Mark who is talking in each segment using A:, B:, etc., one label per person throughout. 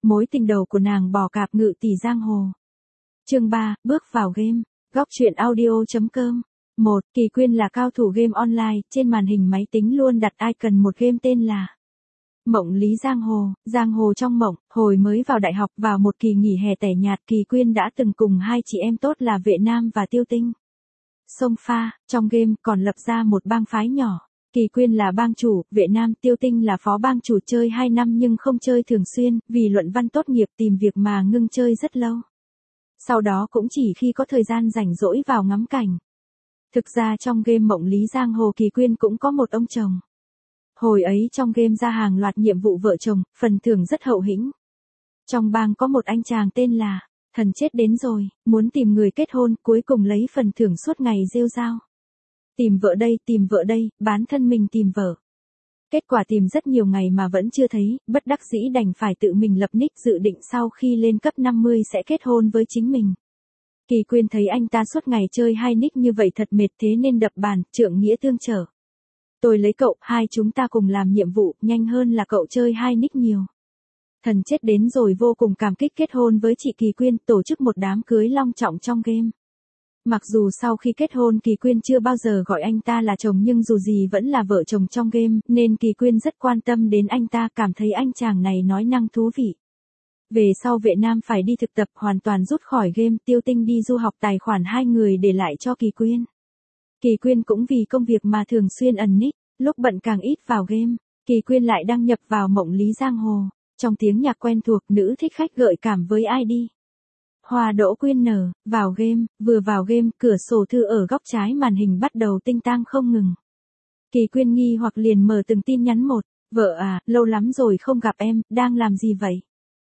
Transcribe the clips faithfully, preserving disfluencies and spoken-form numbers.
A: mối tình đầu của nàng bỏ cạp ngự tỷ giang hồ. Chương ba, bước vào game. Góc truyện audio chấm com. một. Kỳ Quyên là cao thủ game online, trên màn hình máy tính luôn đặt icon một game tên là Mộng Lý Giang Hồ. Giang hồ trong mộng. Hồi mới vào đại học, vào một kỳ nghỉ hè tẻ nhạt, Kỳ Quyên đã từng cùng hai chị em tốt là Vệ Nam và Tiêu Tinh xông pha. Trong game còn lập ra một bang phái nhỏ. Kỳ Quyên là bang chủ, Vệ Nam, Tiêu Tinh là phó bang chủ, chơi hai năm nhưng không chơi thường xuyên, vì luận văn tốt nghiệp tìm việc mà ngưng chơi rất lâu. Sau đó cũng chỉ khi có thời gian rảnh rỗi vào ngắm cảnh. Thực ra trong game Mộng Lý Giang Hồ, Kỳ Quyên cũng có một ông chồng. Hồi ấy trong game ra hàng loạt nhiệm vụ vợ chồng, phần thưởng rất hậu hĩnh. Trong bang có một anh chàng tên là Thần chết đến rồi, muốn tìm người kết hôn, cuối cùng lấy phần thưởng suốt ngày rêu rao. Tìm vợ đây, tìm vợ đây, bán thân mình tìm vợ. Kết quả tìm rất nhiều ngày mà vẫn chưa thấy, bất đắc dĩ đành phải tự mình lập nick, dự định sau khi lên cấp năm mươi sẽ kết hôn với chính mình. Kỳ Quyên thấy anh ta suốt ngày chơi hai nick như vậy thật mệt, thế nên đập bàn, trượng nghĩa tương trở. Tôi lấy cậu, hai chúng ta cùng làm nhiệm vụ, nhanh hơn là cậu chơi hai nick nhiều. Thần chết đến rồi vô cùng cảm kích kết hôn với chị Kỳ Quyên, tổ chức một đám cưới long trọng trong game. Mặc dù sau khi kết hôn Kỳ Quyên chưa bao giờ gọi anh ta là chồng, nhưng dù gì vẫn là vợ chồng trong game, nên Kỳ Quyên rất quan tâm đến anh ta, cảm thấy anh chàng này nói năng thú vị. Về sau Vệ Nam phải đi thực tập, hoàn toàn rút khỏi game, Tiêu Tinh đi du học, tài khoản hai người để lại cho Kỳ Quyên. Kỳ Quyên cũng vì công việc mà thường xuyên ẩn nick, lúc bận càng ít vào game. Kỳ Quyên lại đăng nhập vào Mộng Lý Giang Hồ. Trong tiếng nhạc quen thuộc, nữ thích khách gợi cảm với i đê Hoa Đỗ Quyên nở, vào game, vừa vào game, cửa sổ thư ở góc trái màn hình bắt đầu tinh tang không ngừng. Kỳ Quyên nghi hoặc liền mở từng tin nhắn một, vợ à, lâu lắm rồi không gặp em, đang làm gì vậy?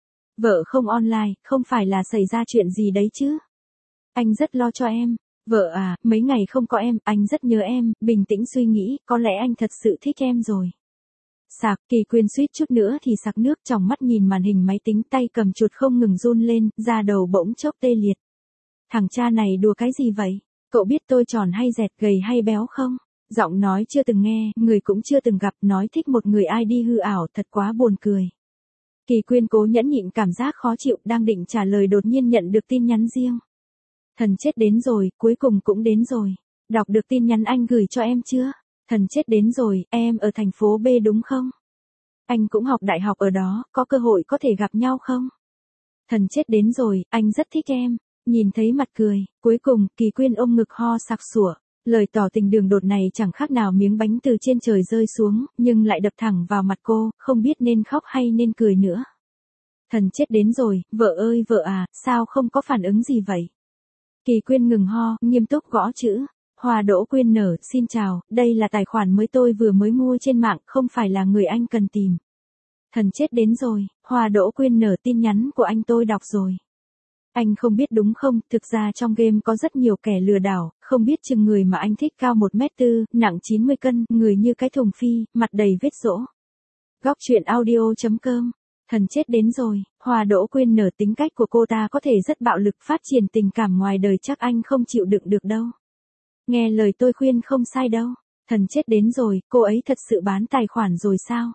A: Vợ không online, không phải là xảy ra chuyện gì đấy chứ? Anh rất lo cho em. Vợ à, mấy ngày không có em, anh rất nhớ em, bình tĩnh suy nghĩ, có lẽ anh thật sự thích em rồi. Sạc, Kỳ Quyên suýt chút nữa thì sặc nước, tròng mắt nhìn màn hình máy tính, tay cầm chuột không ngừng run lên, da đầu bỗng chốc tê liệt. Thằng cha này đùa cái gì vậy? Cậu biết tôi tròn hay dẹt, gầy hay béo không? Giọng nói chưa từng nghe, người cũng chưa từng gặp, nói thích một người i đê hư ảo, thật quá buồn cười. Kỳ Quyên cố nhẫn nhịn cảm giác khó chịu, đang định trả lời đột nhiên nhận được tin nhắn riêng. Thần chết đến rồi, cuối cùng cũng đến rồi. Đọc được tin nhắn anh gửi cho em chưa? Thần chết đến rồi, em ở thành phố B đúng không? Anh cũng học đại học ở đó, có cơ hội có thể gặp nhau không? Thần chết đến rồi, anh rất thích em. Nhìn thấy mặt cười, cuối cùng, Kỳ Quyên ôm ngực ho sặc sủa. Lời tỏ tình đường đột này chẳng khác nào miếng bánh từ trên trời rơi xuống, nhưng lại đập thẳng vào mặt cô, không biết nên khóc hay nên cười nữa. Thần chết đến rồi, vợ ơi vợ à, sao không có phản ứng gì vậy? Kỳ Quyên ngừng ho, nghiêm túc gõ chữ. Hoa Đỗ Quyên nở, xin chào, đây là tài khoản mới tôi vừa mới mua trên mạng, không phải là người anh cần tìm. Thần chết đến rồi, Hoa Đỗ Quyên nở, tin nhắn của anh tôi đọc rồi. Anh không biết đúng không, thực ra trong game có rất nhiều kẻ lừa đảo, không biết chừng người mà anh thích cao một mét tư, nặng chín mươi cân, người như cái thùng phi, mặt đầy vết rỗ. Góc truyện audio chấm com. Thần chết đến rồi, Hoa Đỗ Quyên nở, tính cách của cô ta có thể rất bạo lực, phát triển tình cảm ngoài đời chắc anh không chịu đựng được đâu. Nghe lời tôi khuyên không sai đâu. Thần chết đến rồi, cô ấy thật sự bán tài khoản rồi sao?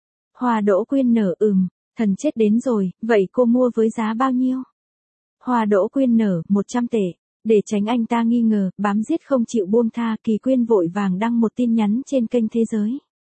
A: Hoa Đỗ Quyên nở, ừm, thần chết đến rồi, vậy cô mua với giá bao nhiêu? Hoa Đỗ Quyên nở, một trăm tệ. Để tránh anh ta nghi ngờ, bám giết không chịu buông tha, Kỳ Quyên vội vàng đăng một tin nhắn trên kênh Thế Giới.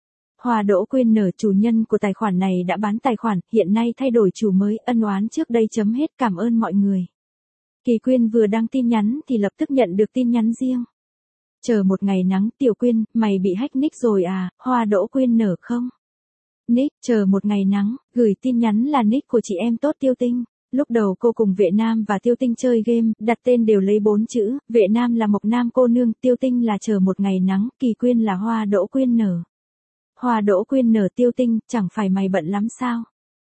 A: Hoa Đỗ Quyên nở, chủ nhân của tài khoản này đã bán tài khoản, hiện nay thay đổi chủ mới, ân oán trước đây chấm hết, cảm ơn mọi người. Kỳ Quyên vừa đăng tin nhắn thì lập tức nhận được tin nhắn riêng. Chờ một ngày nắng, Tiểu Quyên, mày bị hack nick rồi à, Hoa Đỗ Quyên nở không? Nick, chờ một ngày nắng, gửi tin nhắn là nick của chị em tốt Tiêu Tinh. Lúc đầu cô cùng Vệ Nam và Tiêu Tinh chơi game, đặt tên đều lấy bốn chữ, Vệ Nam là Mộc Nam cô nương, Tiêu Tinh là chờ một ngày nắng, Kỳ Quyên là Hoa Đỗ Quyên nở. Hoa Đỗ Quyên nở, Tiêu Tinh, chẳng phải mày bận lắm sao?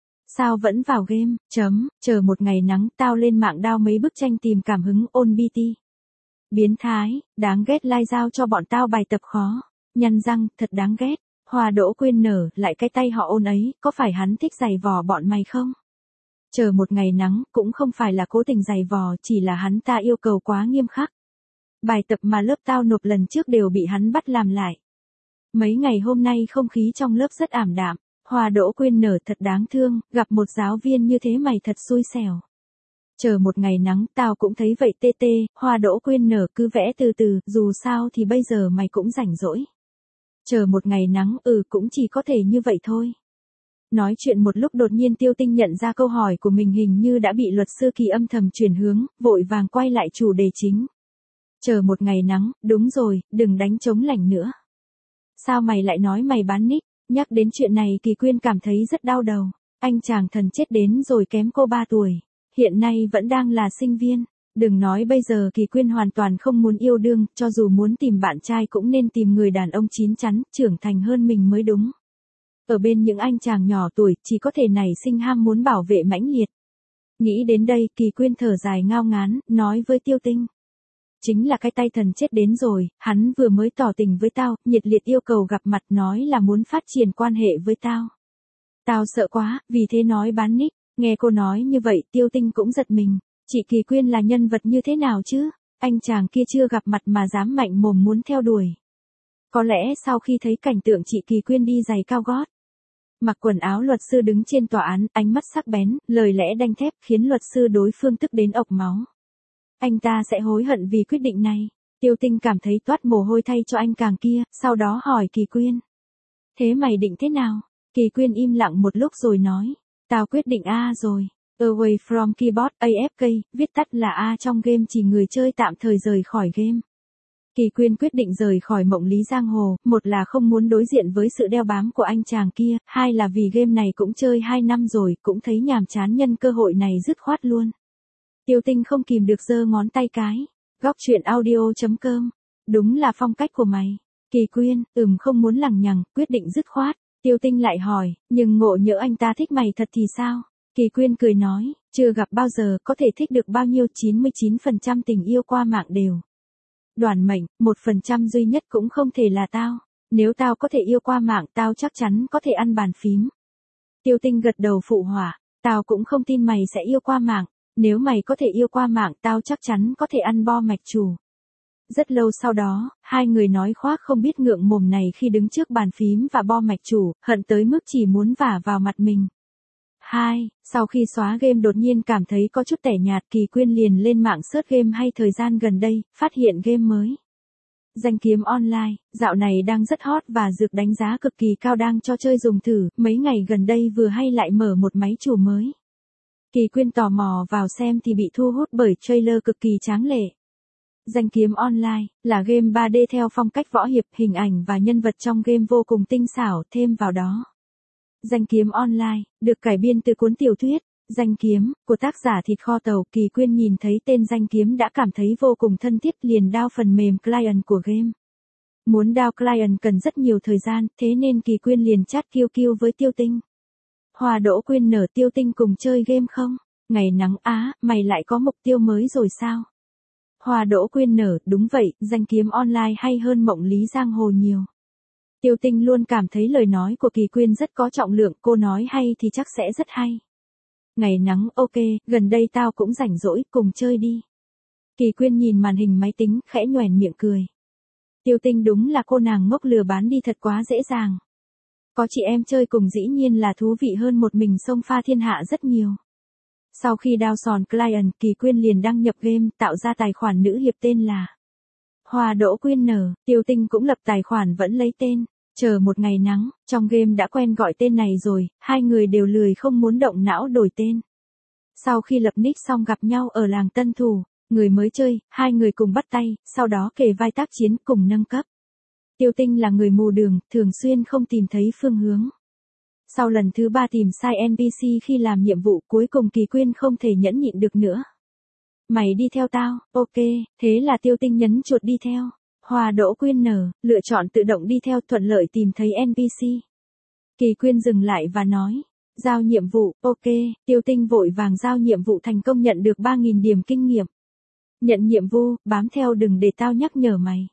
A: Sao vẫn vào game, chấm, chờ một ngày nắng, tao lên mạng đao mấy bức tranh tìm cảm hứng, ôn bê tê. Biến thái, đáng ghét, lai giao cho bọn tao bài tập khó. Nhăn răng, thật đáng ghét. Hoa Đỗ Quyên nở, lại cái tay họ ôn ấy, có phải hắn thích giày vò bọn mày không? Chờ một ngày nắng, cũng không phải là cố tình giày vò, chỉ là hắn ta yêu cầu quá nghiêm khắc. Bài tập mà lớp tao nộp lần trước đều bị hắn bắt làm lại. Mấy ngày hôm nay không khí trong lớp rất ảm đạm. Hoa đỗ quyên nở thật đáng thương, gặp một giáo viên như thế mày thật xui xẻo. Chờ một ngày nắng, tao cũng thấy vậy tê tê, hoa đỗ quyên nở cứ vẽ từ từ, dù sao thì bây giờ mày cũng rảnh rỗi. Chờ một ngày nắng, ừ cũng chỉ có thể như vậy thôi. Nói chuyện một lúc đột nhiên Tiêu Tinh nhận ra câu hỏi của mình hình như đã bị luật sư Kỳ âm thầm chuyển hướng, vội vàng quay lại chủ đề chính. Chờ một ngày nắng, đúng rồi, đừng đánh trống lảnh nữa. Sao mày lại nói mày bán nick? Nhắc đến chuyện này Kỳ Quyên cảm thấy rất đau đầu. Anh chàng thần chết đến rồi kém cô ba tuổi. Hiện nay vẫn đang là sinh viên. Đừng nói bây giờ Kỳ Quyên hoàn toàn không muốn yêu đương, cho dù muốn tìm bạn trai cũng nên tìm người đàn ông chín chắn, trưởng thành hơn mình mới đúng. Ở bên những anh chàng nhỏ tuổi, chỉ có thể nảy sinh ham muốn bảo vệ mãnh liệt. Nghĩ đến đây, Kỳ Quyên thở dài ngao ngán, nói với Tiêu Tinh. Chính là cái tay thần chết đến rồi, hắn vừa mới tỏ tình với tao, nhiệt liệt yêu cầu gặp mặt nói là muốn phát triển quan hệ với tao. Tao sợ quá, vì thế nói bán nick. Nghe cô nói như vậy, Tiêu Tinh cũng giật mình. Chị Kỳ Quyên là nhân vật như thế nào chứ? Anh chàng kia chưa gặp mặt mà dám mạnh mồm muốn theo đuổi. Có lẽ sau khi thấy cảnh tượng chị Kỳ Quyên đi giày cao gót, mặc quần áo luật sư đứng trên tòa án, ánh mắt sắc bén, lời lẽ đanh thép khiến luật sư đối phương tức đến ộc máu. Anh ta sẽ hối hận vì quyết định này. Tiêu Tinh cảm thấy toát mồ hôi thay cho anh chàng kia, sau đó hỏi Kỳ Quyên. Thế mày định thế nào? Kỳ Quyên im lặng một lúc rồi nói. Tao quyết định A rồi. Away from keyboard, a ép ca, viết tắt là A trong game chỉ người chơi tạm thời rời khỏi game. Kỳ Quyên quyết định rời khỏi Mộng Lý Giang Hồ, một là không muốn đối diện với sự đeo bám của anh chàng kia, hai là vì game này cũng chơi hai năm rồi, cũng thấy nhàm chán nhân cơ hội này dứt khoát luôn. Tiêu Tinh không kìm được giơ ngón tay cái. Góc truyện audio chấm com. Đúng là phong cách của mày. Kỳ Quyên, ừm không muốn lằng nhằng, quyết định dứt khoát. Tiêu Tinh lại hỏi, nhưng ngộ nhỡ anh ta thích mày thật thì sao? Kỳ Quyên cười nói, chưa gặp bao giờ có thể thích được bao nhiêu, chín mươi chín phần trăm tình yêu qua mạng đều. Đoàn mệnh, một phần trăm duy nhất cũng không thể là tao. Nếu tao có thể yêu qua mạng tao chắc chắn có thể ăn bàn phím. Tiêu Tinh gật đầu phụ họa, tao cũng không tin mày sẽ yêu qua mạng. Nếu mày có thể yêu qua mạng tao chắc chắn có thể ăn bo mạch chủ. Rất lâu sau đó, hai người nói khoác không biết ngượng mồm này khi đứng trước bàn phím và bo mạch chủ, hận tới mức chỉ muốn vả vào mặt mình. Hai, sau khi xóa game đột nhiên cảm thấy có chút tẻ nhạt, Kỳ Quyên liền lên mạng search game hay thời gian gần đây, phát hiện game mới. Danh kiếm online, dạo này đang rất hot và được đánh giá cực kỳ cao đang cho chơi dùng thử, mấy ngày gần đây vừa hay lại mở một máy chủ mới. Kỳ Quyên tò mò vào xem thì bị thu hút bởi trailer cực kỳ tráng lệ. Danh kiếm online là game ba D theo phong cách võ hiệp, hình ảnh và nhân vật trong game vô cùng tinh xảo, thêm vào đó. Danh kiếm online được cải biên từ cuốn tiểu thuyết Danh kiếm của tác giả Thịt Kho Tàu. Kỳ Quyên nhìn thấy tên Danh kiếm đã cảm thấy vô cùng thân thiết, liền download phần mềm client của game. Muốn download client cần rất nhiều thời gian, thế nên Kỳ Quyên liền chat Q Q với Tiêu Tinh. Hoa đỗ quyên nở, Tiêu Tinh cùng chơi game không? Ngày nắng á, mày lại có mục tiêu mới rồi sao? Hoa đỗ quyên nở, đúng vậy, danh kiếm online hay hơn Mộng Lý Giang Hồ nhiều. Tiêu Tinh luôn cảm thấy lời nói của Kỳ Quyên rất có trọng lượng, cô nói hay thì chắc sẽ rất hay. Ngày nắng, ok, gần đây tao cũng rảnh rỗi, cùng chơi đi. Kỳ Quyên nhìn màn hình máy tính, khẽ nhoẻn miệng cười. Tiêu Tinh đúng là cô nàng ngốc, lừa bán đi thật quá dễ dàng. Có chị em chơi cùng dĩ nhiên là thú vị hơn một mình xông pha thiên hạ rất nhiều. Sau khi download client, Kỳ Quyên liền đăng nhập game, tạo ra tài khoản nữ hiệp tên là Hoa đỗ quyên nở. Tiêu Tinh cũng lập tài khoản vẫn lấy tên Chờ một ngày nắng, trong game đã quen gọi tên này rồi, hai người đều lười không muốn động não đổi tên. Sau khi lập nick xong gặp nhau ở làng Tân Thủ, người mới chơi, hai người cùng bắt tay, sau đó kề vai tác chiến cùng nâng cấp. Tiêu Tinh là người mù đường, thường xuyên không tìm thấy phương hướng. Sau lần thứ ba tìm sai en pê xê khi làm nhiệm vụ, cuối cùng Kỳ Quyên không thể nhẫn nhịn được nữa. Mày đi theo tao, ok, thế là Tiêu Tinh nhấn chuột đi theo. Hoa đỗ quyên nở, lựa chọn tự động đi theo, thuận lợi tìm thấy en pê xê. Kỳ Quyên dừng lại và nói, giao nhiệm vụ, ok, Tiêu Tinh vội vàng giao nhiệm vụ thành công, nhận được ba nghìn điểm kinh nghiệm. Nhận nhiệm vụ, bám theo đừng để tao nhắc nhở mày.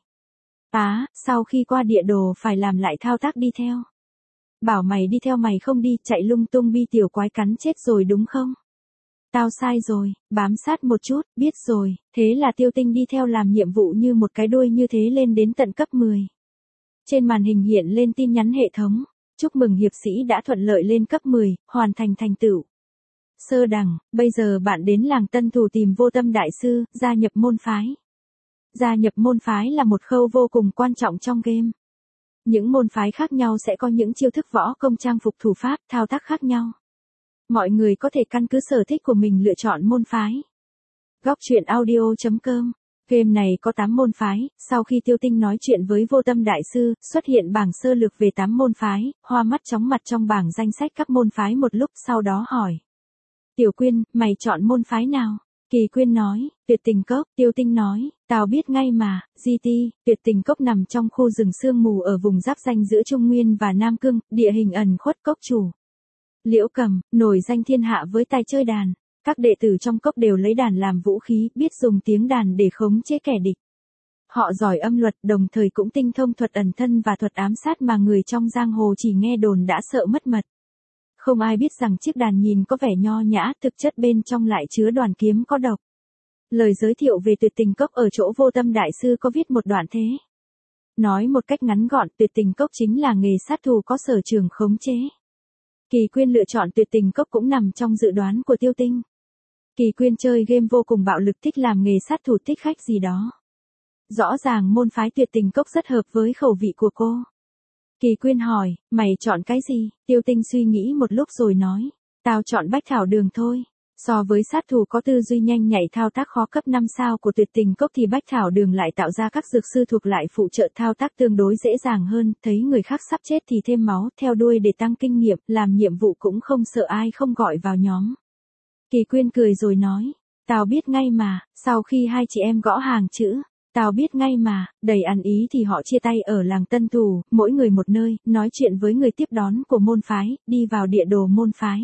A: Á, sau khi qua địa đồ phải làm lại thao tác đi theo. Bảo mày đi theo mày không đi, chạy lung tung bi tiểu quái cắn chết rồi đúng không? Tao sai rồi, bám sát một chút, biết rồi, thế là Tiêu Tinh đi theo làm nhiệm vụ như một cái đuôi như thế lên đến tận cấp mười. Trên màn hình hiện lên tin nhắn hệ thống, Chúc mừng hiệp sĩ đã thuận lợi lên cấp mười, hoàn thành thành tựu. Sơ đẳng, bây giờ bạn đến làng Tân Thủ tìm Vô Tâm Đại Sư, gia nhập môn phái. Gia nhập môn phái là một khâu vô cùng quan trọng trong game. Những môn phái khác nhau sẽ có những chiêu thức võ công trang phục thủ pháp, thao tác khác nhau. Mọi người có thể căn cứ sở thích của mình lựa chọn môn phái. Góc truyện audio chấm com. Game này có tám môn phái, sau khi Tiêu Tinh nói chuyện với Vô Tâm Đại Sư, xuất hiện bảng sơ lược về tám môn phái, hoa mắt chóng mặt trong bảng danh sách các môn phái một lúc sau đó hỏi. Tiểu Quyên, mày chọn môn phái nào? Kỳ Quyên nói, Tuyệt Tình Cốc. Tiêu Tinh nói, tao biết ngay mà, giê tê, Tuyệt Tình Cốc nằm trong khu rừng sương mù ở vùng giáp ranh giữa Trung Nguyên và Nam Cương, địa hình ẩn khuất. Cốc chủ Liễu Cầm, nổi danh thiên hạ với tài chơi đàn. Các đệ tử trong cốc đều lấy đàn làm vũ khí, biết dùng tiếng đàn để khống chế kẻ địch. Họ giỏi âm luật, đồng thời cũng tinh thông thuật ẩn thân và thuật ám sát mà người trong giang hồ chỉ nghe đồn đã sợ mất mật. Không ai biết rằng chiếc đàn nhìn có vẻ nho nhã, thực chất bên trong lại chứa đoàn kiếm có độc. Lời giới thiệu về Tuyệt Tình Cốc ở chỗ Vô Tâm Đại Sư có viết một đoạn thế. Nói một cách ngắn gọn, Tuyệt Tình Cốc chính là nghề sát thủ có sở trường khống chế. Kỳ Quyên lựa chọn Tuyệt Tình Cốc cũng nằm trong dự đoán của Tiêu Tinh. Kỳ Quyên chơi game vô cùng bạo lực, thích làm nghề sát thủ, thích khách gì đó. Rõ ràng môn phái Tuyệt Tình Cốc rất hợp với khẩu vị của cô. Kỳ Quyên hỏi, mày chọn cái gì? Tiêu Tinh suy nghĩ một lúc rồi nói, tao chọn Bách Thảo Đường thôi. So với sát thủ có tư duy nhanh nhạy thao tác khó cấp năm sao của Tuyệt Tình Cốc thì Bách Thảo Đường lại tạo ra các dược sư thuộc lại phụ trợ thao tác tương đối dễ dàng hơn, thấy người khác sắp chết thì thêm máu, theo đuôi để tăng kinh nghiệm, làm nhiệm vụ cũng không sợ ai không gọi vào nhóm. Kỳ Quyên cười rồi nói, tao biết ngay mà. Sau khi hai chị em gõ hàng chữ, tao biết ngay mà, đầy ăn ý thì họ chia tay ở làng Tân Thủ, mỗi người một nơi, nói chuyện với người tiếp đón của môn phái, đi vào địa đồ môn phái.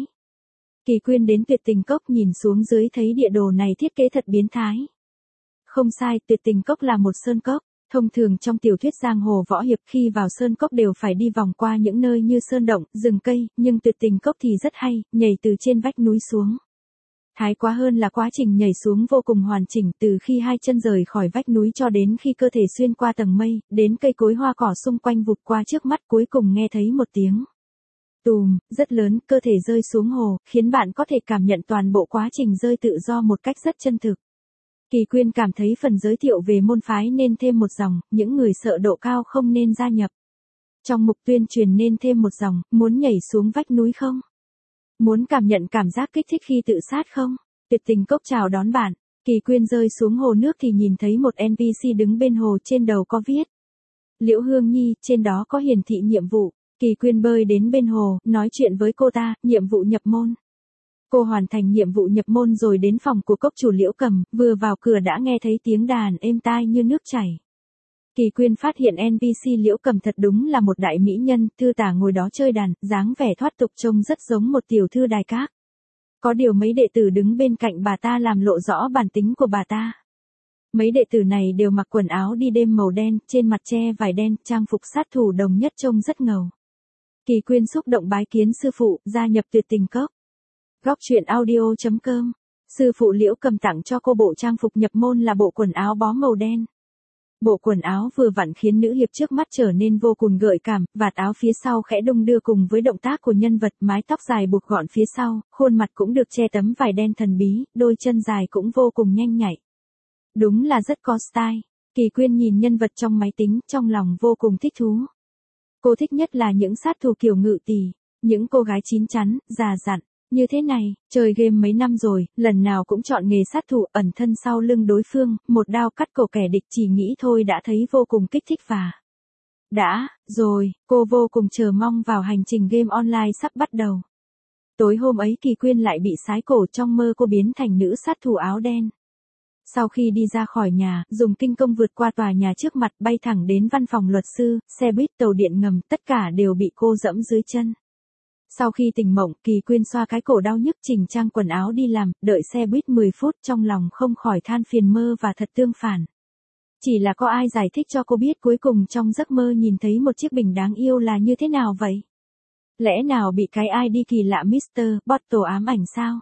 A: Kỳ Quyên đến Tuyệt Tình Cốc nhìn xuống dưới thấy địa đồ này thiết kế thật biến thái. Không sai, Tuyệt Tình Cốc là một sơn cốc. Thông thường trong tiểu thuyết giang hồ võ hiệp khi vào sơn cốc đều phải đi vòng qua những nơi như sơn động, rừng cây, nhưng Tuyệt Tình Cốc thì rất hay, nhảy từ trên vách núi xuống. Thái quá hơn là quá trình nhảy xuống vô cùng hoàn chỉnh, từ khi hai chân rời khỏi vách núi cho đến khi cơ thể xuyên qua tầng mây, đến cây cối hoa cỏ xung quanh vụt qua trước mắt, cuối cùng nghe thấy một tiếng tùm, rất lớn, cơ thể rơi xuống hồ, khiến bạn có thể cảm nhận toàn bộ quá trình rơi tự do một cách rất chân thực. Kỳ Quyên cảm thấy phần giới thiệu về môn phái nên thêm một dòng, những người sợ độ cao không nên gia nhập. Trong mục tuyên truyền nên thêm một dòng, muốn nhảy xuống vách núi không? Muốn cảm nhận cảm giác kích thích khi tự sát không? Tuyệt Tình Cốc chào đón bạn. Kỳ Quyên rơi xuống hồ nước thì nhìn thấy một en pê xê đứng bên hồ, trên đầu có viết Liễu Hương Nhi, trên đó có hiển thị nhiệm vụ. Kỳ Quyên bơi đến bên hồ, nói chuyện với cô ta, nhiệm vụ nhập môn. Cô hoàn thành nhiệm vụ nhập môn rồi đến phòng của cốc chủ Liễu Cầm, vừa vào cửa đã nghe thấy tiếng đàn êm tai như nước chảy. Kỳ Quyên phát hiện en pê xê Liễu Cầm thật đúng là một đại mỹ nhân, thư tả ngồi đó chơi đàn, dáng vẻ thoát tục trông rất giống một tiểu thư đài các. Có điều mấy đệ tử đứng bên cạnh bà ta làm lộ rõ bản tính của bà ta. Mấy đệ tử này đều mặc quần áo đi đêm màu đen, trên mặt che vải đen, trang phục sát thủ đồng nhất trông rất ngầu. Kỳ Quyên xúc động bái kiến sư phụ, gia nhập Tuyệt Tình Cốc. Góc truyện audio chấm com. Sư phụ Liễu Cầm tặng cho cô bộ trang phục nhập môn là bộ quần áo bó màu đen. Bộ quần áo vừa vặn khiến nữ hiệp trước mắt trở nên vô cùng gợi cảm, vạt áo phía sau khẽ đung đưa cùng với động tác của nhân vật, mái tóc dài buộc gọn phía sau, khuôn mặt cũng được che tấm vải đen thần bí, đôi chân dài cũng vô cùng nhanh nhạy. Đúng là rất có style. Kỳ Quyên nhìn nhân vật trong máy tính, trong lòng vô cùng thích thú. Cô thích nhất là những sát thủ kiểu Ngự Tỷ, những cô gái chín chắn, già dặn. Như thế này, chơi game mấy năm rồi, lần nào cũng chọn nghề sát thủ, ẩn thân sau lưng đối phương, một đao cắt cổ kẻ địch, chỉ nghĩ thôi đã thấy vô cùng kích thích và đã, rồi, cô vô cùng chờ mong vào hành trình game online sắp bắt đầu. Tối hôm ấy Kỳ Quyên lại bị sái cổ, trong mơ cô biến thành nữ sát thủ áo đen. Sau khi đi ra khỏi nhà, dùng kinh công vượt qua tòa nhà trước mặt, bay thẳng đến văn phòng luật sư, xe buýt, tàu điện ngầm, tất cả đều bị cô dẫm dưới chân. Sau khi tỉnh mộng, Kỳ Quyên xoa cái cổ đau nhức, chỉnh trang quần áo đi làm, đợi xe buýt mười phút, trong lòng không khỏi than phiền mơ và thật tương phản. Chỉ là có ai giải thích cho cô biết cuối cùng trong giấc mơ nhìn thấy một chiếc bình đáng yêu là như thế nào vậy? Lẽ nào bị cái i đê kỳ lạ mít tơ Bottle ám ảnh sao?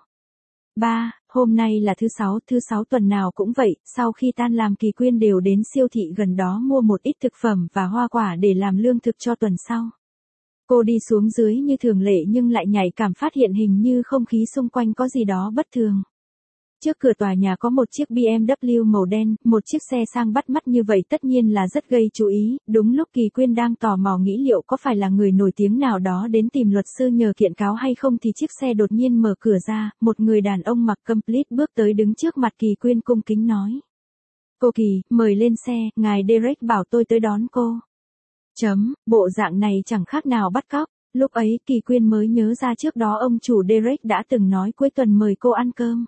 A: ba. Hôm nay là thứ sáu, thứ sáu tuần nào cũng vậy, sau khi tan làm Kỳ Quyên đều đến siêu thị gần đó mua một ít thực phẩm và hoa quả để làm lương thực cho tuần sau. Cô đi xuống dưới như thường lệ nhưng lại nhạy cảm phát hiện hình như không khí xung quanh có gì đó bất thường. Trước cửa tòa nhà có một chiếc bê em vê màu đen, một chiếc xe sang bắt mắt như vậy tất nhiên là rất gây chú ý, đúng lúc Kỳ Quyên đang tò mò nghĩ liệu có phải là người nổi tiếng nào đó đến tìm luật sư nhờ kiện cáo hay không thì chiếc xe đột nhiên mở cửa ra, một người đàn ông mặc complete bước tới đứng trước mặt Kỳ Quyên cung kính nói. Cô Kỳ, mời lên xe, ngài Derek bảo tôi tới đón cô. Chấm, bộ dạng này chẳng khác nào bắt cóc, lúc ấy Kỳ Quyên mới nhớ ra trước đó ông chủ Derek đã từng nói cuối tuần mời cô ăn cơm.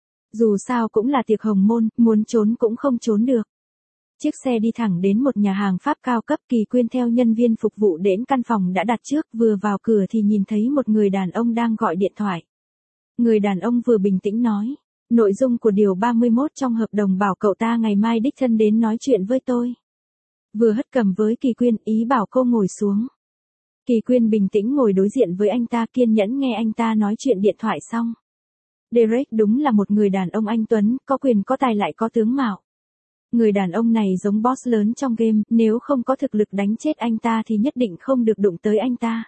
A: Dù sao cũng là tiệc hồng môn, muốn trốn cũng không trốn được. Chiếc xe đi thẳng đến một nhà hàng Pháp cao cấp. Kỳ Quyên theo nhân viên phục vụ đến căn phòng đã đặt trước, vừa vào cửa thì nhìn thấy một người đàn ông đang gọi điện thoại. Người đàn ông vừa bình tĩnh nói, nội dung của điều ba mươi mốt trong hợp đồng bảo cậu ta ngày mai đích thân đến nói chuyện với tôi. Vừa hất cầm với Kỳ Quyên, ý bảo cô ngồi xuống. Kỳ Quyên bình tĩnh ngồi đối diện với anh ta, kiên nhẫn nghe anh ta nói chuyện điện thoại xong. Derek đúng là một người đàn ông anh tuấn, có quyền có tài lại có tướng mạo. Người đàn ông này giống boss lớn trong game, nếu không có thực lực đánh chết anh ta thì nhất định không được đụng tới anh ta.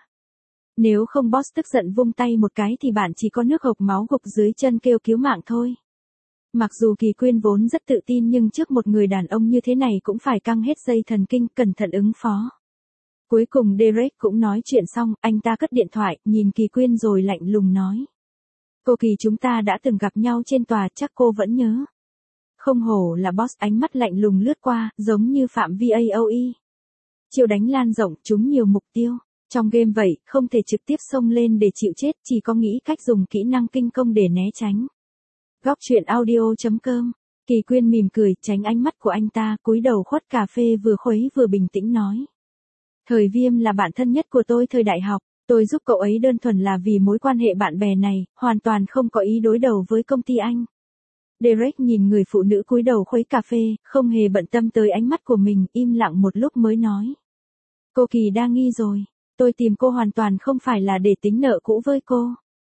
A: Nếu không boss tức giận vung tay một cái thì bạn chỉ có nước hộc máu gục dưới chân kêu cứu mạng thôi. Mặc dù Kỳ Quyên vốn rất tự tin nhưng trước một người đàn ông như thế này cũng phải căng hết dây thần kinh, cẩn thận ứng phó. Cuối cùng Derek cũng nói chuyện xong, anh ta cất điện thoại, nhìn Kỳ Quyên rồi lạnh lùng nói. Cô Kỳ, chúng ta đã từng gặp nhau trên tòa, chắc cô vẫn nhớ. Không hổ là boss, ánh mắt lạnh lùng lướt qua, giống như phạm vi a o e. Chiêu đánh lan rộng, trúng nhiều mục tiêu. Trong game vậy, không thể trực tiếp xông lên để chịu chết, chỉ có nghĩ cách dùng kỹ năng kinh công để né tránh. Góc truyện audio chấm com. Kỳ Quyên mỉm cười, tránh ánh mắt của anh ta, cúi đầu khuất cà phê vừa khuấy vừa bình tĩnh nói. Thời Viêm là bạn thân nhất của tôi thời đại học. Tôi giúp cậu ấy đơn thuần là vì mối quan hệ bạn bè này, hoàn toàn không có ý đối đầu với công ty anh. Derek nhìn người phụ nữ cúi đầu khuấy cà phê, không hề bận tâm tới ánh mắt của mình, im lặng một lúc mới nói. Cô Kỳ đa nghi rồi, tôi tìm cô hoàn toàn không phải là để tính nợ cũ với cô.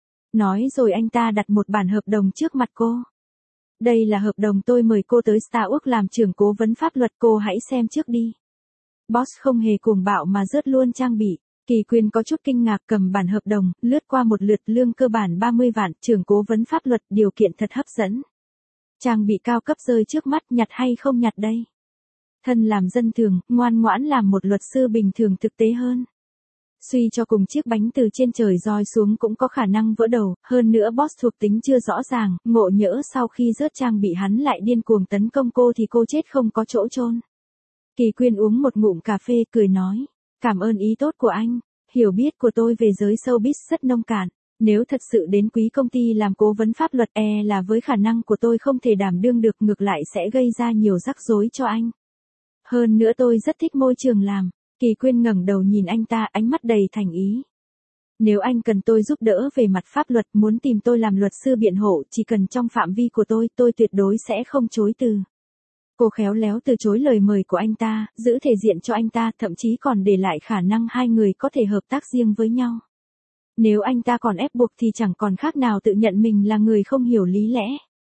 A: Nói rồi anh ta đặt một bản hợp đồng trước mặt cô. Đây là hợp đồng tôi mời cô tới Starworks làm trưởng cố vấn pháp luật, cô hãy xem trước đi. Boss không hề cuồng bạo mà rớt luôn trang bị. Kỳ Quyên có chút kinh ngạc cầm bản hợp đồng, lướt qua một lượt, lương cơ bản ba mươi vạn, trưởng cố vấn pháp luật, điều kiện thật hấp dẫn. Trang bị cao cấp rơi trước mắt, nhặt hay không nhặt đây? Thân làm dân thường, ngoan ngoãn làm một luật sư bình thường thực tế hơn. Suy cho cùng chiếc bánh từ trên trời roi xuống cũng có khả năng vỡ đầu, hơn nữa boss thuộc tính chưa rõ ràng, ngộ nhỡ sau khi rớt trang bị hắn lại điên cuồng tấn công cô thì cô chết không có chỗ chôn. Kỳ Quyên uống một ngụm cà phê cười nói. Cảm ơn ý tốt của anh, hiểu biết của tôi về giới showbiz rất nông cạn, nếu thật sự đến quý công ty làm cố vấn pháp luật e là với khả năng của tôi không thể đảm đương được, ngược lại sẽ gây ra nhiều rắc rối cho anh. Hơn nữa tôi rất thích môi trường làm. Kỳ Quyên ngẩng đầu nhìn anh ta, ánh mắt đầy thành ý. Nếu anh cần tôi giúp đỡ về mặt pháp luật, muốn tìm tôi làm luật sư biện hộ, chỉ cần trong phạm vi của tôi, tôi tuyệt đối sẽ không chối từ. Cô khéo léo từ chối lời mời của anh ta, giữ thể diện cho anh ta, thậm chí còn để lại khả năng hai người có thể hợp tác riêng với nhau. Nếu anh ta còn ép buộc thì chẳng còn khác nào tự nhận mình là người không hiểu lý lẽ.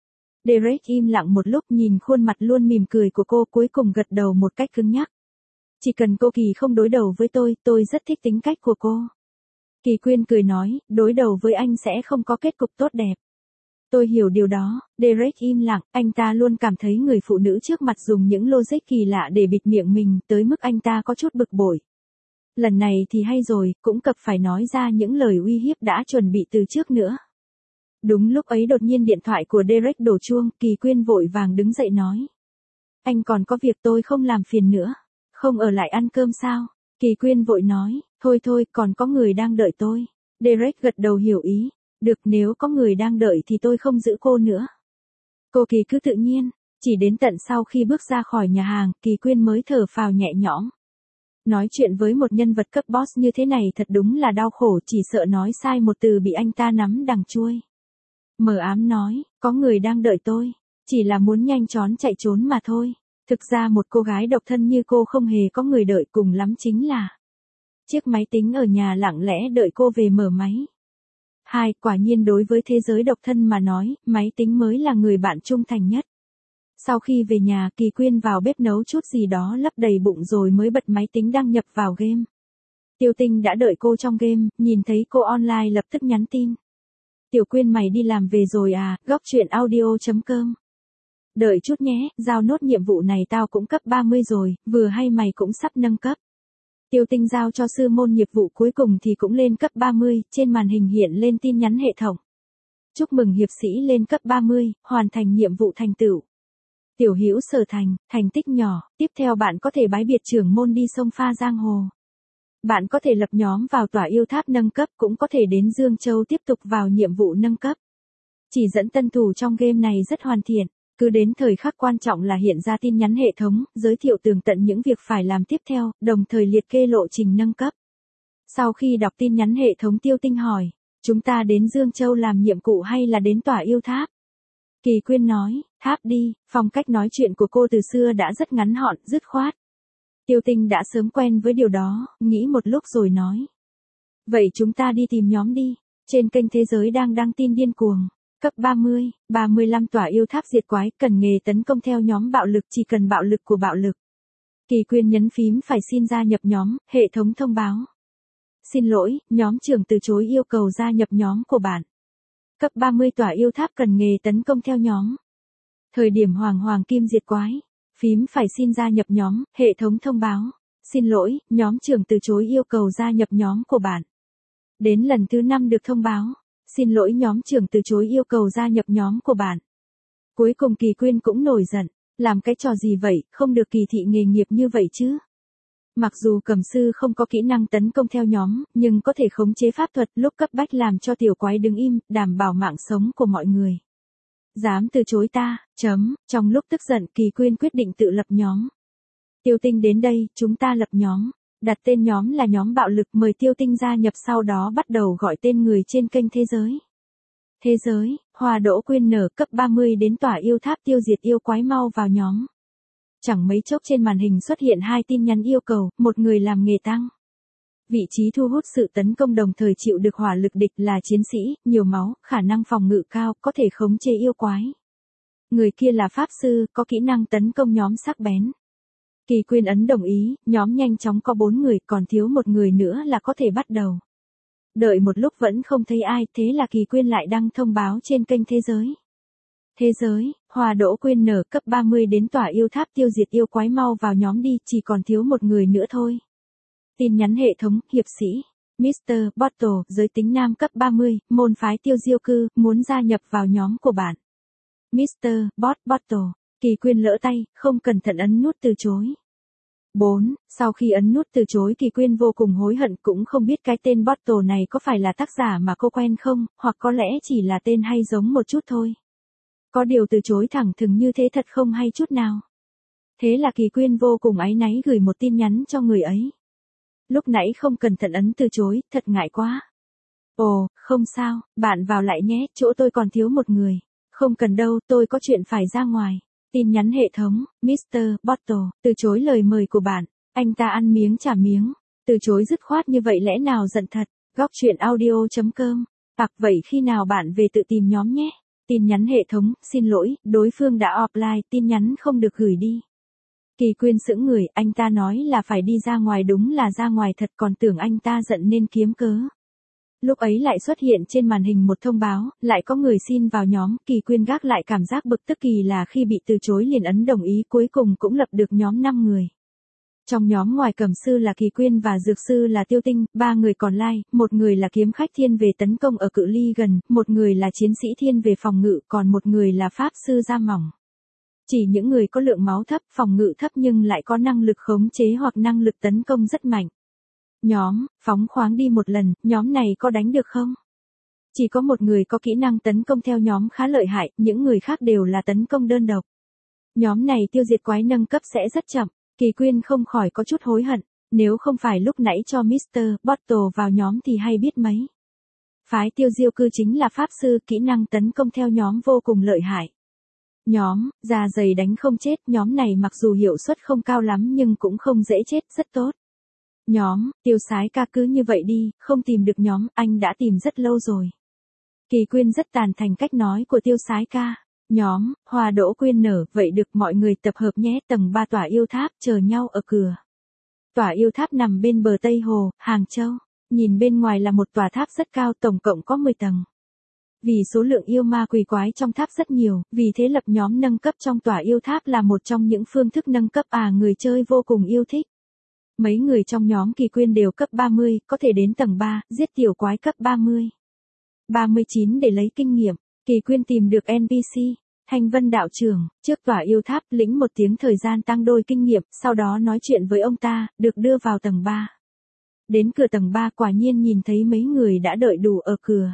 A: Derek im lặng một lúc, nhìn khuôn mặt luôn mỉm cười của cô, cuối cùng gật đầu một cách cứng nhắc. Chỉ cần cô Kỳ không đối đầu với tôi, tôi rất thích tính cách của cô. Kỳ Quyên cười nói, đối đầu với anh sẽ không có kết cục tốt đẹp. Tôi hiểu điều đó. Derek im lặng, anh ta luôn cảm thấy người phụ nữ trước mặt dùng những logic kỳ lạ để bịt miệng mình, tới mức anh ta có chút bực bội. Lần này thì hay rồi, cũng cập phải nói ra những lời uy hiếp đã chuẩn bị từ trước nữa. Đúng lúc ấy đột nhiên điện thoại của Derek đổ chuông, Kỳ Quyên vội vàng đứng dậy nói. Anh còn có việc, tôi không làm phiền nữa. Không ở lại ăn cơm sao? Kỳ Quyên vội nói, thôi thôi, còn có người đang đợi tôi. Derek gật đầu hiểu ý. Được, nếu có người đang đợi thì tôi không giữ cô nữa. Cô Kỳ cứ tự nhiên, chỉ đến tận sau khi bước ra khỏi nhà hàng, Kỳ Quyên mới thở phào nhẹ nhõm. Nói chuyện với một nhân vật cấp boss như thế này thật đúng là đau khổ, chỉ sợ nói sai một từ bị anh ta nắm đằng chuôi. Mờ ám nói, có người đang đợi tôi, chỉ là muốn nhanh chóng chạy trốn mà thôi. Thực ra một cô gái độc thân như cô không hề có người đợi, cùng lắm chính là chiếc máy tính ở nhà lặng lẽ đợi cô về mở máy. Hai, quả nhiên đối với thế giới độc thân mà nói, máy tính mới là người bạn trung thành nhất. Sau khi về nhà, Kỳ Quyên vào bếp nấu chút gì đó lấp đầy bụng rồi mới bật máy tính đăng nhập vào game. Tiêu Tinh đã đợi cô trong game, nhìn thấy cô online lập tức nhắn tin. Tiểu Quyên mày đi làm về rồi à, góc chuyện audio chấm com. Đợi chút nhé, giao nốt nhiệm vụ này tao cũng cấp ba mươi rồi, vừa hay mày cũng sắp nâng cấp. Tiêu Tinh giao cho sư môn nhiệm vụ cuối cùng thì cũng lên cấp ba mươi, trên màn hình hiện lên tin nhắn hệ thống. Chúc mừng hiệp sĩ lên cấp ba mươi, hoàn thành nhiệm vụ thành tựu. Tiểu Hữu Sở Thành, thành tích nhỏ, tiếp theo bạn có thể bái biệt trưởng môn đi sông pha giang hồ. Bạn có thể lập nhóm vào tòa yêu tháp nâng cấp, cũng có thể đến Dương Châu tiếp tục vào nhiệm vụ nâng cấp. Chỉ dẫn tân thủ trong game này rất hoàn thiện, cứ đến thời khắc quan trọng là hiện ra tin nhắn hệ thống, giới thiệu tường tận những việc phải làm tiếp theo, đồng thời liệt kê lộ trình nâng cấp. Sau khi đọc tin nhắn hệ thống, Tiêu Tinh hỏi, chúng ta đến Dương Châu làm nhiệm vụ hay là đến tòa yêu tháp? Kỳ Quyên nói, tháp đi, phong cách nói chuyện của cô từ xưa đã rất ngắn gọn, dứt khoát. Tiêu Tinh đã sớm quen với điều đó, nghĩ một lúc rồi nói. Vậy chúng ta đi tìm nhóm đi, trên kênh Thế Giới đang đăng tin điên cuồng. Cấp ba mươi, ba mươi lăm tòa yêu tháp diệt quái, cần nghề tấn công theo nhóm bạo lực, chỉ cần bạo lực của bạo lực. Kỳ Quyên nhấn phím phải xin gia nhập nhóm, hệ thống thông báo. Xin lỗi, nhóm trưởng từ chối yêu cầu gia nhập nhóm của bạn. Cấp ba mươi tòa yêu tháp cần nghề tấn công theo nhóm. Thời điểm hoàng hoàng kim diệt quái. Phím phải xin gia nhập nhóm, hệ thống thông báo. Xin lỗi, nhóm trưởng từ chối yêu cầu gia nhập nhóm của bạn. Đến lần thứ năm được thông báo. Xin lỗi, nhóm trưởng từ chối yêu cầu gia nhập nhóm của bạn. Cuối cùng Kỳ Quyên cũng nổi giận. Làm cái trò gì vậy, không được kỳ thị nghề nghiệp như vậy chứ. Mặc dù cầm sư không có kỹ năng tấn công theo nhóm, nhưng có thể khống chế pháp thuật, lúc cấp bách làm cho tiểu quái đứng im, đảm bảo mạng sống của mọi người. Dám từ chối ta, chấm, trong lúc tức giận Kỳ Quyên quyết định tự lập nhóm. Tiêu Tinh đến đây, chúng ta lập nhóm. Đặt tên nhóm là nhóm bạo lực, mời Tiêu Tinh gia nhập, sau đó bắt đầu gọi tên người trên kênh Thế Giới. Thế Giới, Hoa Đỗ Quyên nở, cấp ba mươi đến tòa yêu tháp tiêu diệt yêu quái, mau vào nhóm. Chẳng mấy chốc trên màn hình xuất hiện hai tin nhắn yêu cầu, một người làm nghề tăng. Vị trí thu hút sự tấn công, đồng thời chịu được hỏa lực địch, là chiến sĩ, nhiều máu, khả năng phòng ngự cao, có thể khống chế yêu quái. Người kia là pháp sư, có kỹ năng tấn công nhóm sắc bén. Kỳ Quyên ấn đồng ý, nhóm nhanh chóng có bốn người, còn thiếu một người nữa là có thể bắt đầu. Đợi một lúc vẫn không thấy ai, thế là Kỳ Quyên lại đăng thông báo trên kênh Thế Giới. Thế Giới, Hoa Đỗ Quyên nở, cấp ba mươi đến tòa yêu tháp tiêu diệt yêu quái, mau vào nhóm đi, chỉ còn thiếu một người nữa thôi. Tin nhắn hệ thống, hiệp sĩ, mít tơ Bottle, giới tính nam, cấp ba mươi, môn phái tiêu diêu cư, muốn gia nhập vào nhóm của bạn. mít tơ Bot Bottle, Kỳ Quyên lỡ tay, không cẩn thận ấn nút từ chối. bốn. Sau khi ấn nút từ chối, Kỳ Quyên vô cùng hối hận, cũng không biết cái tên Bottle này có phải là tác giả mà cô quen không, hoặc có lẽ chỉ là tên hay giống một chút thôi. Có điều từ chối thẳng thừng như thế thật không hay chút nào. Thế là Kỳ Quyên vô cùng áy náy gửi một tin nhắn cho người ấy. Lúc nãy không cẩn thận ấn từ chối, thật ngại quá. Ồ, không sao, bạn vào lại nhé, chỗ tôi còn thiếu một người. Không cần đâu, tôi có chuyện phải ra ngoài. Tin nhắn hệ thống, mít tơ Bottle, từ chối lời mời của bạn. Anh ta ăn miếng trả miếng. Từ chối dứt khoát như vậy, lẽ nào giận thật. Góc chuyện audio chấm com. Hoặc vậy khi nào bạn về tự tìm nhóm nhé. Tin nhắn hệ thống, xin lỗi, đối phương đã offline, tin nhắn không được gửi đi. Kỳ Quyên sững người, anh ta nói là phải đi ra ngoài, đúng là ra ngoài thật, còn tưởng anh ta giận nên kiếm cớ. Lúc ấy lại xuất hiện trên màn hình một thông báo, lại có người xin vào nhóm, Kỳ Quyên gác lại cảm giác bực tức, kỳ là khi bị từ chối liền ấn đồng ý, cuối cùng cũng lập được nhóm năm người. Trong nhóm ngoài cầm sư là Kỳ Quyên và dược sư là Tiêu Tinh, ba người còn lại, một người là kiếm khách thiên về tấn công ở cự ly gần, một người là chiến sĩ thiên về phòng ngự, còn một người là pháp sư da mỏng. Chỉ những người có lượng máu thấp, phòng ngự thấp nhưng lại có năng lực khống chế hoặc năng lực tấn công rất mạnh. Nhóm, phóng khoáng đi một lần, nhóm này có đánh được không? Chỉ có một người có kỹ năng tấn công theo nhóm khá lợi hại, những người khác đều là tấn công đơn độc. Nhóm này tiêu diệt quái nâng cấp sẽ rất chậm. Kỳ Quyên không khỏi có chút hối hận, nếu không phải lúc nãy cho mít tơ Bottle vào nhóm thì hay biết mấy. Phái tiêu diêu cư chính là pháp sư, kỹ năng tấn công theo nhóm vô cùng lợi hại. Nhóm, da dày đánh không chết, nhóm này mặc dù hiệu suất không cao lắm nhưng cũng không dễ chết, rất tốt. Nhóm, Tiêu Sái ca, cứ như vậy đi, không tìm được nhóm, anh đã tìm rất lâu rồi. Kỳ Quyên rất tán thành cách nói của Tiêu Sái ca. Nhóm, Hoa Đỗ Quyên nở, vậy được, mọi người tập hợp nhé, tầng ba tòa yêu tháp, chờ nhau ở cửa. Tòa yêu tháp nằm bên bờ Tây Hồ, Hàng Châu. Nhìn bên ngoài là một tòa tháp rất cao, tổng cộng có mười tầng. Vì số lượng yêu ma quỷ quái trong tháp rất nhiều, vì thế lập nhóm nâng cấp trong tòa yêu tháp là một trong những phương thức nâng cấp à người chơi vô cùng yêu thích. Mấy người trong nhóm Kỳ Quyên đều cấp ba mươi, có thể đến tầng ba, giết tiểu quái cấp ba mươi. ba mươi chín để lấy kinh nghiệm, Kỳ Quyên tìm được en pê xê, Thanh Vân đạo trưởng, trước tòa yêu tháp lĩnh một tiếng thời gian tăng đôi kinh nghiệm, sau đó nói chuyện với ông ta, được đưa vào tầng ba. Đến cửa tầng ba quả nhiên nhìn thấy mấy người đã đợi đủ ở cửa.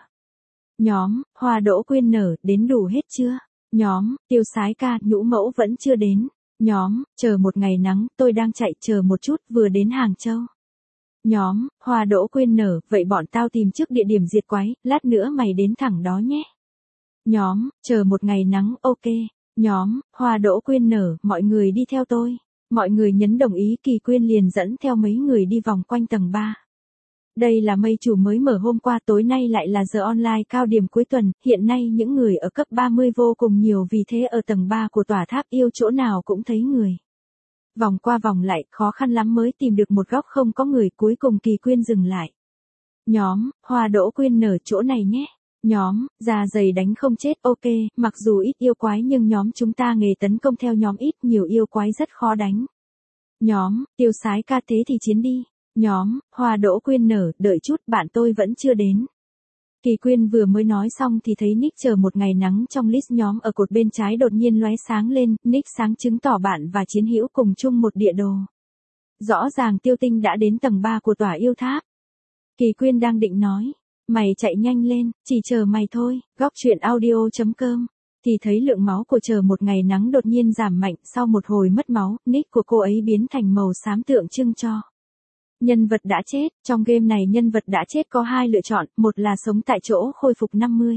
A: Nhóm, Hoa Đỗ Quyên nở, đến đủ hết chưa? Nhóm, Tiêu Sái ca, Nhũ Mẫu vẫn chưa đến. Nhóm, chờ một ngày nắng, tôi đang chạy chờ một chút, vừa đến Hàng Châu. Nhóm, Hoa Đỗ Quyên nở, vậy bọn tao tìm trước địa điểm diệt quái, lát nữa mày đến thẳng đó nhé. Nhóm, chờ một ngày nắng, ok. Nhóm, Hoa Đỗ Quyên nở, mọi người đi theo tôi. Mọi người nhấn đồng ý, Kỳ Quyên liền dẫn theo mấy người đi vòng quanh tầng ba. Đây là mây chủ mới mở hôm qua, tối nay lại là giờ online cao điểm cuối tuần, hiện nay những người ở cấp ba mươi vô cùng nhiều, vì thế ở tầng ba của tòa tháp yêu chỗ nào cũng thấy người. Vòng qua vòng lại, khó khăn lắm mới tìm được một góc không có người, cuối cùng Kỳ Quyên dừng lại. Nhóm, Hoa Đỗ Quyên nở chỗ này nhé. Nhóm, da dày đánh không chết, ok, mặc dù ít yêu quái nhưng nhóm chúng ta nghề tấn công theo nhóm ít, nhiều yêu quái rất khó đánh. Nhóm, Tiêu Sái ca, thế thì chiến đi. Nhóm, Hoa Đỗ Quyên nở, đợi chút, bạn tôi vẫn chưa đến. Kỳ Quyên vừa mới nói xong thì thấy nick chờ một ngày nắng trong list nhóm ở cột bên trái đột nhiên lóe sáng lên, nick sáng chứng tỏ bạn và chiến hữu cùng chung một địa đồ. Rõ ràng Tiêu Tinh đã đến tầng ba của tòa yêu tháp. Kỳ Quyên đang định nói, mày chạy nhanh lên, chỉ chờ mày thôi, góc truyện audio chấm com. Thì thấy lượng máu của chờ một ngày nắng đột nhiên giảm mạnh, sau một hồi mất máu, nick của cô ấy biến thành màu xám tượng trưng cho nhân vật đã chết. Trong game này nhân vật đã chết có hai lựa chọn, một là sống tại chỗ khôi phục năm mươi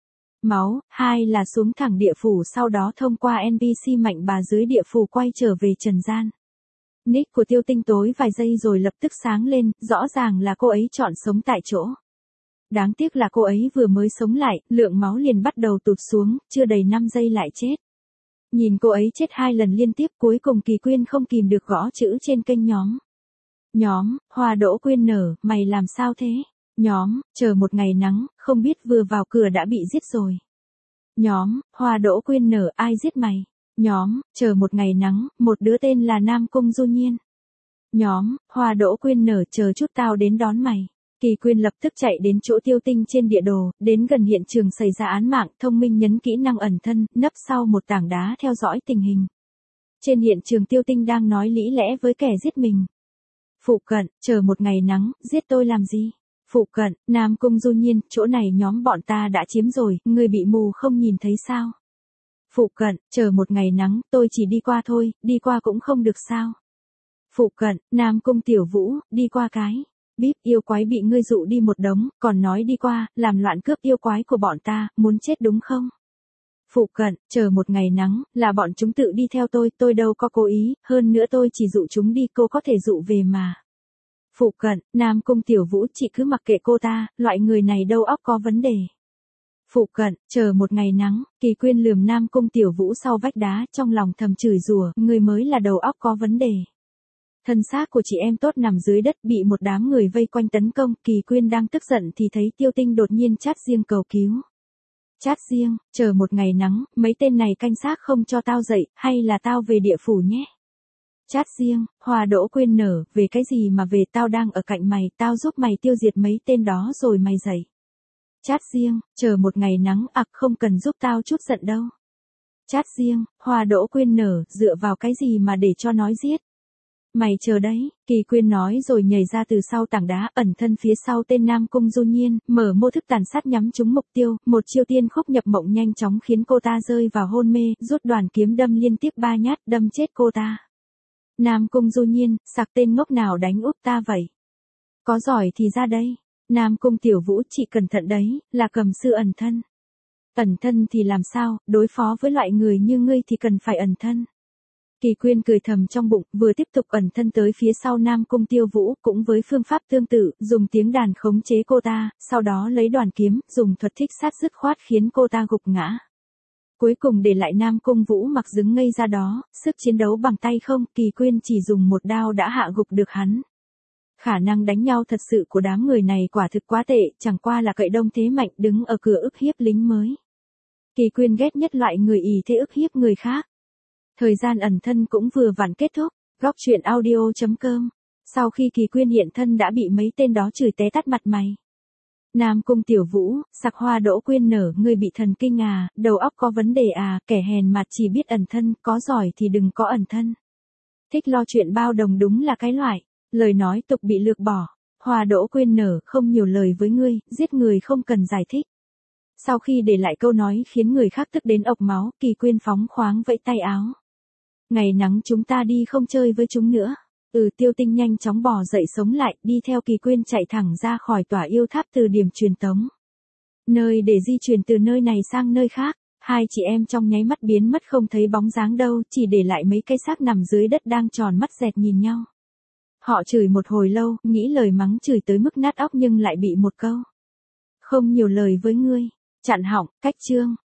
A: máu, hai là xuống thẳng địa phủ sau đó thông qua en pê xê mạnh bà dưới địa phủ quay trở về trần gian. Nick của Tiêu Tinh tối vài giây rồi lập tức sáng lên, rõ ràng là cô ấy chọn sống tại chỗ. Đáng tiếc là cô ấy vừa mới sống lại, lượng máu liền bắt đầu tụt xuống, chưa đầy năm giây lại chết. Nhìn cô ấy chết hai lần liên tiếp, cuối cùng Kỳ Quyên không kìm được gõ chữ trên kênh nhóm. Nhóm, Hoa Đỗ Quyên nở, mày làm sao thế? Nhóm, chờ một ngày nắng, không biết vừa vào cửa đã bị giết rồi. Nhóm, Hoa Đỗ Quyên nở, ai giết mày? Nhóm, chờ một ngày nắng, một đứa tên là Nam Cung Du Nhiên. Nhóm, Hoa Đỗ Quyên nở, chờ chút tao đến đón mày. Kỳ Quyên lập tức chạy đến chỗ Tiêu Tinh trên địa đồ, đến gần hiện trường xảy ra án mạng, thông minh nhấn kỹ năng ẩn thân, nấp sau một tảng đá theo dõi tình hình. Trên hiện trường Tiêu Tinh đang nói lý lẽ với kẻ giết mình. Phụ cận, chờ một ngày nắng, giết tôi làm gì? Phụ cận, Nam Cung Du Nhiên, chỗ này nhóm bọn ta đã chiếm rồi, người bị mù không nhìn thấy sao? Phụ cận, chờ một ngày nắng, tôi chỉ đi qua thôi, đi qua cũng không được sao? Phụ cận, Nam Cung Tiểu Vũ, đi qua cái. Bíp, yêu quái bị ngươi dụ đi một đống, còn nói đi qua, làm loạn cướp yêu quái của bọn ta, muốn chết đúng không? Phụ cận, chờ một ngày nắng, là bọn chúng tự đi theo tôi, tôi đâu có cố ý, hơn nữa tôi chỉ dụ chúng đi, cô có thể dụ về mà. Phụ cận, Nam Cung Tiểu Vũ, chị cứ mặc kệ cô ta, loại người này đầu óc có vấn đề. Phụ cận, chờ một ngày nắng, Kỳ Quyên lườm Nam Cung Tiểu Vũ sau vách đá, trong lòng thầm chửi rủa, người mới là đầu óc có vấn đề. Thân xác của chị em tốt nằm dưới đất, bị một đám người vây quanh tấn công, Kỳ Quyên đang tức giận thì thấy Tiêu Tinh đột nhiên chat riêng cầu cứu. Chat riêng, chờ một ngày nắng, mấy tên này canh xác không cho tao dậy, hay là tao về địa phủ nhé. Chat riêng, Hoa Đỗ Quyên nở, về cái gì mà về, tao đang ở cạnh mày, tao giúp mày tiêu diệt mấy tên đó rồi mày dậy. Chat riêng, chờ một ngày nắng, ặc không cần giúp tao chút giận đâu. Chat riêng, Hoa Đỗ Quyên nở, dựa vào cái gì mà để cho nói giết. Mày chờ đấy, Kỳ Quyên nói rồi nhảy ra từ sau tảng đá, ẩn thân phía sau tên Nam Cung Du Nhiên, mở mô thức tàn sát nhắm trúng mục tiêu, một chiêu tiên khúc nhập mộng nhanh chóng khiến cô ta rơi vào hôn mê, rút đoàn kiếm đâm liên tiếp ba nhát, đâm chết cô ta. Nam Cung Du Nhiên, sặc tên ngốc nào đánh úp ta vậy? Có giỏi thì ra đây. Nam Cung Tiểu Vũ, chị cẩn thận đấy, là cầm sư ẩn thân. Ẩn thân thì làm sao, đối phó với loại người như ngươi thì cần phải ẩn thân. Kỳ Quyên cười thầm trong bụng, vừa tiếp tục ẩn thân tới phía sau Nam Cung Tiêu Vũ, cũng với phương pháp tương tự, dùng tiếng đàn khống chế cô ta, sau đó lấy đoàn kiếm, dùng thuật thích sát dứt khoát khiến cô ta gục ngã. Cuối cùng để lại Nam Cung Vũ mặc đứng ngây ra đó, sức chiến đấu bằng tay không, Kỳ Quyên chỉ dùng một đao đã hạ gục được hắn. Khả năng đánh nhau thật sự của đám người này quả thực quá tệ, chẳng qua là cậy đông thế mạnh đứng ở cửa ức hiếp lính mới. Kỳ Quyên ghét nhất loại người ỷ thế ức hiếp người khác. Thời gian ẩn thân cũng vừa vặn kết thúc, góc truyện audio chấm com. Sau khi Kỳ Quyên hiện thân đã bị mấy tên đó chửi té tắt mặt mày. Nam Cung Tiểu Vũ, sặc hoa đỗ quyên nở, ngươi bị thần kinh à, đầu óc có vấn đề à, kẻ hèn mặt chỉ biết ẩn thân, có giỏi thì đừng có ẩn thân. Thích lo chuyện bao đồng đúng là cái loại, lời nói tục bị lược bỏ, hoa đỗ quyên nở, không nhiều lời với ngươi, giết người không cần giải thích. Sau khi để lại câu nói khiến người khác tức đến ộc máu, Kỳ Quyên phóng khoáng vẫy tay áo. Ngày nắng chúng ta đi không chơi với chúng nữa. Ừ, Tiêu Tinh nhanh chóng bò dậy sống lại, đi theo Kỳ Quyên chạy thẳng ra khỏi tòa yêu tháp từ điểm truyền tống. Nơi để di chuyển từ nơi này sang nơi khác, hai chị em trong nháy mắt biến mất không thấy bóng dáng đâu, chỉ để lại mấy cái xác nằm dưới đất đang tròn mắt dẹt nhìn nhau. Họ chửi một hồi lâu, nghĩ lời mắng chửi tới mức nát óc nhưng lại bị một câu. Không nhiều lời với ngươi, chặn họng, cách chương.